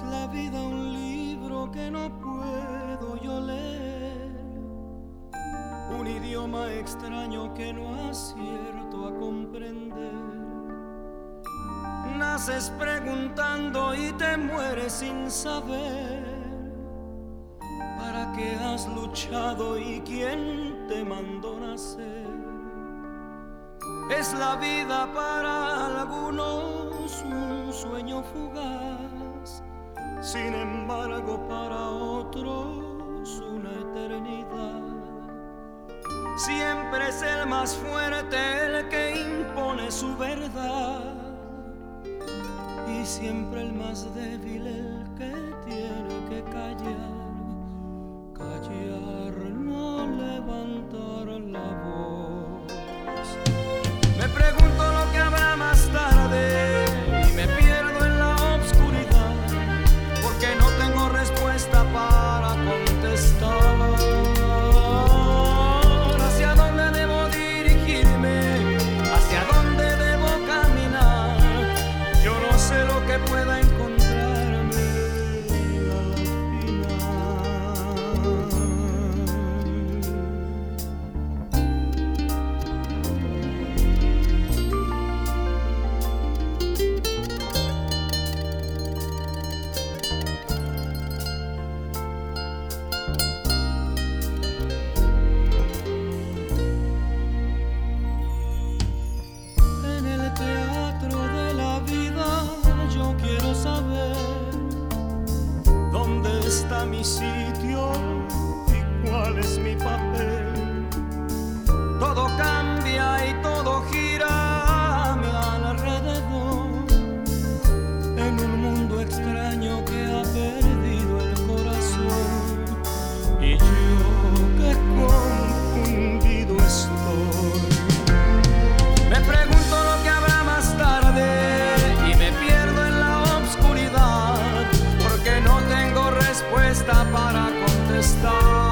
Es la vida un libro que no puedo yo leer, un idioma extraño que no acierto a comprender. Naces preguntando y te mueres sin saber para qué has luchado y quién te mandó nacer. Es la vida para algunos un sueño fugaz, sin embargo para otros una eternidad. Siempre es el más fuerte el que impone su verdad, y siempre el más débil el que tiene que callar. Callar, no levantar la voz. Me pregunto lo que habrá más tarde y me pierdo en la oscuridad, porque no tengo respuesta para contestar. ¿Hacia dónde debo dirigirme? ¿Hacia dónde debo caminar? Yo no sé lo que pueda encontrarme al final. En el teatro de la vida yo quiero saber dónde está mi sitio y cuál es mi papel. Todo cambia y todo gira a mi alrededor, en un mundo extraño que ha perdido el corazón, y yo que confundido estoy. Me pregunto lo que habrá más tarde y me pierdo en la oscuridad, porque no tengo respuesta para contestar.